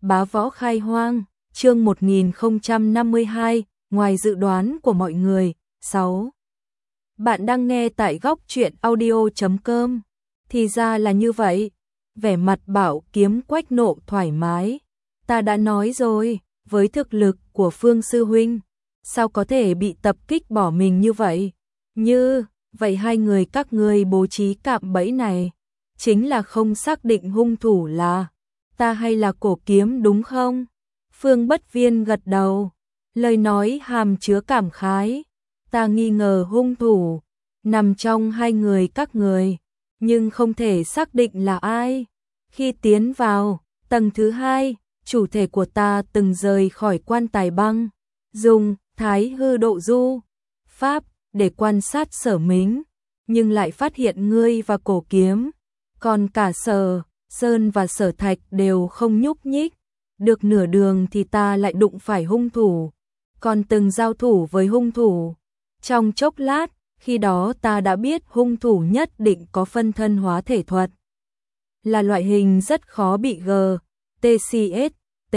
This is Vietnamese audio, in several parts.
Bá võ khai hoang, chương 1052, ngoài dự đoán của mọi người. 6. Bạn đang nghe tại góc truyện audio.com. Thì ra là như vậy. Vẻ mặt Bảo Kiếm Quách nộ thoải mái. Ta đã nói rồi, với thực lực của Phương sư huynh, sao có thể bị tập kích bỏ mình như vậy? Như vậy hai người các ngươi bố trí cạm bẫy này, chính là không xác định hung thủ là ta hay là Cổ Kiếm đúng không? Phương Bất Viên gật đầu, lời nói hàm chứa cảm khái. Ta nghi ngờ hung thủ nằm trong hai người các người, nhưng không thể xác định là ai. Khi tiến vào tầng thứ hai, chủ thể của ta từng rời khỏi quan tài băng, dùng Thái Hư Độ Du pháp để quan sát Sở Mính, nhưng lại phát hiện ngươi và Cổ Kiếm, còn cả Sở Sơn và Sở Thạch đều không nhúc nhích. Được nửa đường thì ta lại đụng phải hung thủ, còn từng giao thủ với hung thủ. Trong chốc lát, khi đó ta đã biết hung thủ nhất định có phân thân hóa thể thuật, là loại hình rất khó bị TCST.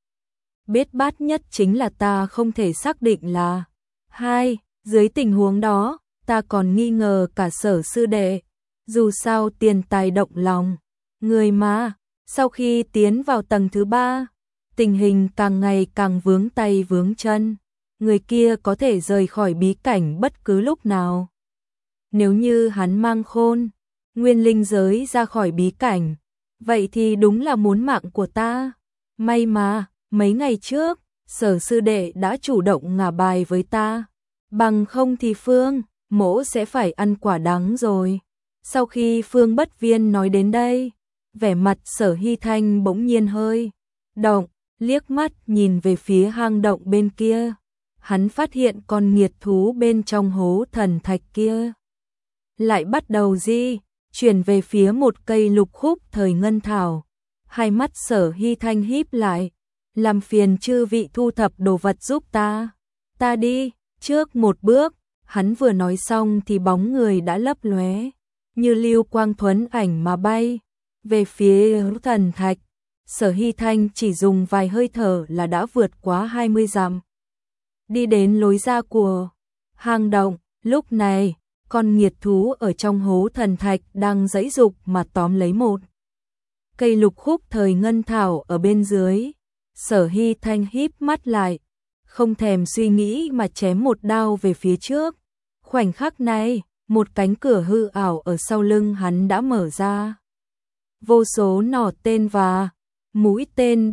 Biết bát nhất chính là ta không thể xác định là hai. Dưới tình huống đó, ta còn nghi ngờ cả Sở sư đệ. Dù sao tiền tài động lòng người mà. Sau khi tiến vào tầng thứ ba, tình hình càng ngày càng vướng tay vướng chân. Người kia có thể rời khỏi bí cảnh bất cứ lúc nào. Nếu như hắn mang khôn nguyên linh giới ra khỏi bí cảnh, vậy thì đúng là muốn mạng của ta. May mà mấy ngày trước Sở sư đệ đã chủ động ngả bài với ta, bằng không thì Phương mỗ sẽ phải ăn quả đắng rồi. Sau khi Phương Bất Viên nói đến đây, vẻ mặt Sở Hy Thanh bỗng nhiên hơi động, liếc mắt nhìn về phía hang động bên kia. Hắn phát hiện con nghiệt thú bên trong hố thần thạch kia lại bắt đầu chuyển về phía một cây lục khúc thời ngân thảo. Hai mắt Sở Hy Thanh híp lại, làm phiền chư vị thu thập đồ vật giúp ta. Ta đi trước một bước. Hắn vừa nói xong thì bóng người đã lấp lóe, như lưu quang thuấn ảnh mà bay về phía thần thạch. Sở Hy Thanh chỉ dùng vài hơi thở là đã vượt quá 20 dặm, đi đến lối ra của hang động. Lúc này, con nghiệt thú ở trong hố thần thạch đang giãy giụp mà tóm lấy một cây lục khúc thời ngân thảo ở bên dưới. Sở Hy Thanh híp mắt lại, không thèm suy nghĩ mà chém một đao về phía trước. Khoảnh khắc này, một cánh cửa hư ảo ở sau lưng hắn đã mở ra. Vô số nỏ tên và mũi tên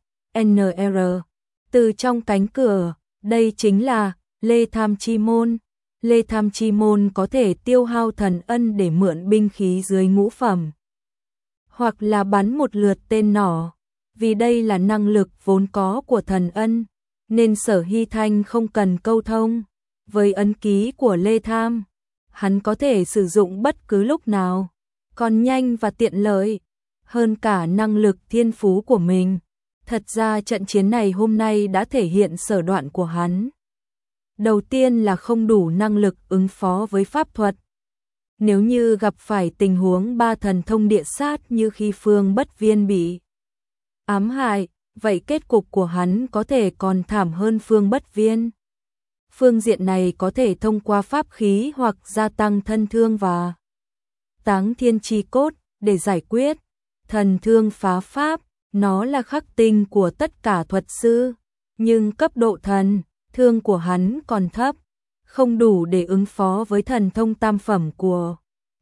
BNR từ trong cánh cửa. Đây chính là Lê Tham Chi Môn. Lê Tham Chi Môn có thể tiêu hao thần ân để mượn binh khí dưới ngũ phẩm, hoặc là bắn một lượt tên nỏ. Vì đây là năng lực vốn có của thần ân, nên Sở Hy Thanh không cần câu thông với ấn ký của Lê Tham. Hắn có thể sử dụng bất cứ lúc nào, còn nhanh và tiện lợi hơn cả năng lực thiên phú của mình. Thật ra trận chiến này hôm nay đã thể hiện sở đoạn của hắn. Đầu tiên là không đủ năng lực ứng phó với pháp thuật. Nếu như gặp phải tình huống ba thần thông địa sát như khi Phương Bất Viên bị ám hại, vậy kết cục của hắn có thể còn thảm hơn Phương Bất Viên. Phương diện này có thể thông qua pháp khí hoặc gia tăng thân thương và táng thiên chi cốt để giải quyết. Thần thương phá pháp, nó là khắc tinh của tất cả thuật sư, nhưng cấp độ thần thương của hắn còn thấp, không đủ để ứng phó với thần thông tam phẩm của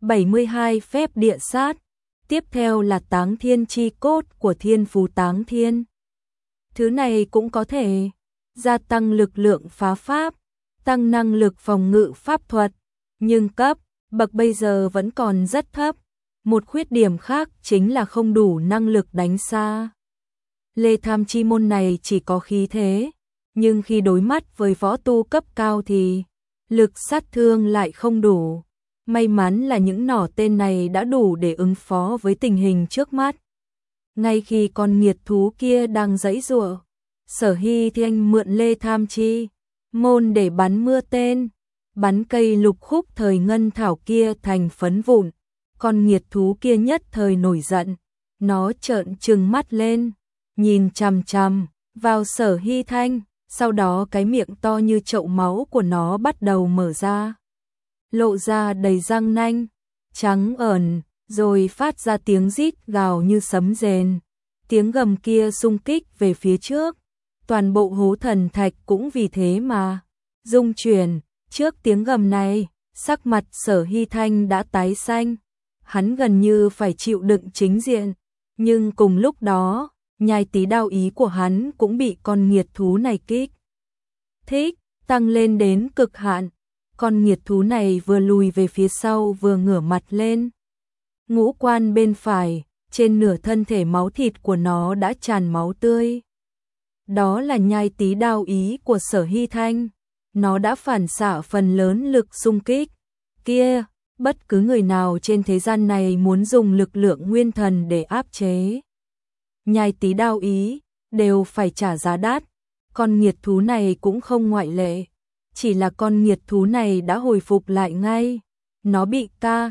72 phép địa sát. Tiếp theo là táng thiên chi cốt của thiên phú táng thiên. Thứ này cũng có thể gia tăng lực lượng phá pháp, tăng năng lực phòng ngự pháp thuật, nhưng cấp bậc bây giờ vẫn còn rất thấp. Một khuyết điểm khác chính là không đủ năng lực đánh xa. Lê Tham Chi Môn này chỉ có khí thế, nhưng khi đối mắt với võ tu cấp cao thì lực sát thương lại không đủ. May mắn là những nỏ tên này đã đủ để ứng phó với tình hình trước mắt. Ngay khi con nghiệt thú kia đang giãy giụa, Sở Hy Thanh mượn Lê Tham Chi Môn để bắn mưa tên, bắn cây lục khúc thời ngân thảo kia thành phấn vụn. Con nghiệt thú kia nhất thời nổi giận, nó trợn trừng mắt lên, nhìn chằm chằm vào Sở Hy Thanh, sau đó cái miệng to như chậu máu của nó bắt đầu mở ra, lộ ra đầy răng nanh trắng ẩn, rồi phát ra tiếng rít gào như sấm rền. Tiếng gầm kia xung kích về phía trước, toàn bộ hố thần thạch cũng vì thế mà rung chuyển. Trước tiếng gầm này, sắc mặt Sở Hy Thanh đã tái xanh, hắn gần như phải chịu đựng chính diện, nhưng cùng lúc đó, nhai tí đao ý của hắn cũng bị con nghiệt thú này kích thích, tăng lên đến cực hạn. Con nghiệt thú này vừa lùi về phía sau vừa ngửa mặt lên. Ngũ quan bên phải, trên nửa thân thể máu thịt của nó đã tràn máu tươi. Đó là nhai tí đao ý của Sở Hy Thanh. Nó đã phản xạ phần lớn lực xung kích kia. Bất cứ người nào trên thế gian này muốn dùng lực lượng nguyên thần để áp chế nhai tí đao ý, đều phải trả giá đắt. Con nghiệt thú này cũng không ngoại lệ. Chỉ là con nghiệt thú này đã hồi phục lại ngay. Nó bị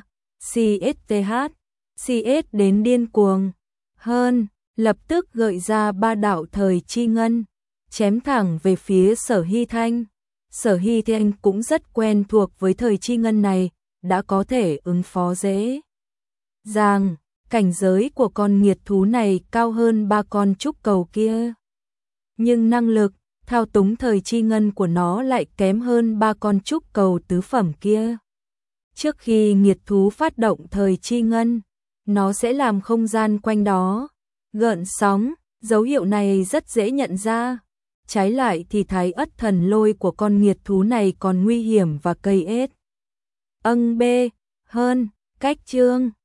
CS đến điên cuồng hơn, lập tức gợi ra 3 đạo thời chi ngân, chém thẳng về phía Sở Hy Thanh. Sở Hy Thanh cũng rất quen thuộc với thời chi ngân này, đã có thể ứng phó dễ dàng. Cảnh giới của con nghiệt thú này cao hơn 3 con trúc cầu kia, nhưng năng lực thao túng thời chi ngân của nó lại kém hơn 3 con trúc cầu tứ phẩm kia. Trước khi nghiệt thú phát động thời chi ngân, nó sẽ làm không gian quanh đó gợn sóng, dấu hiệu này rất dễ nhận ra. Trái lại thì thái ất thần lôi của con nghiệt thú này còn nguy hiểm và cây ết. B hơn. Cách chương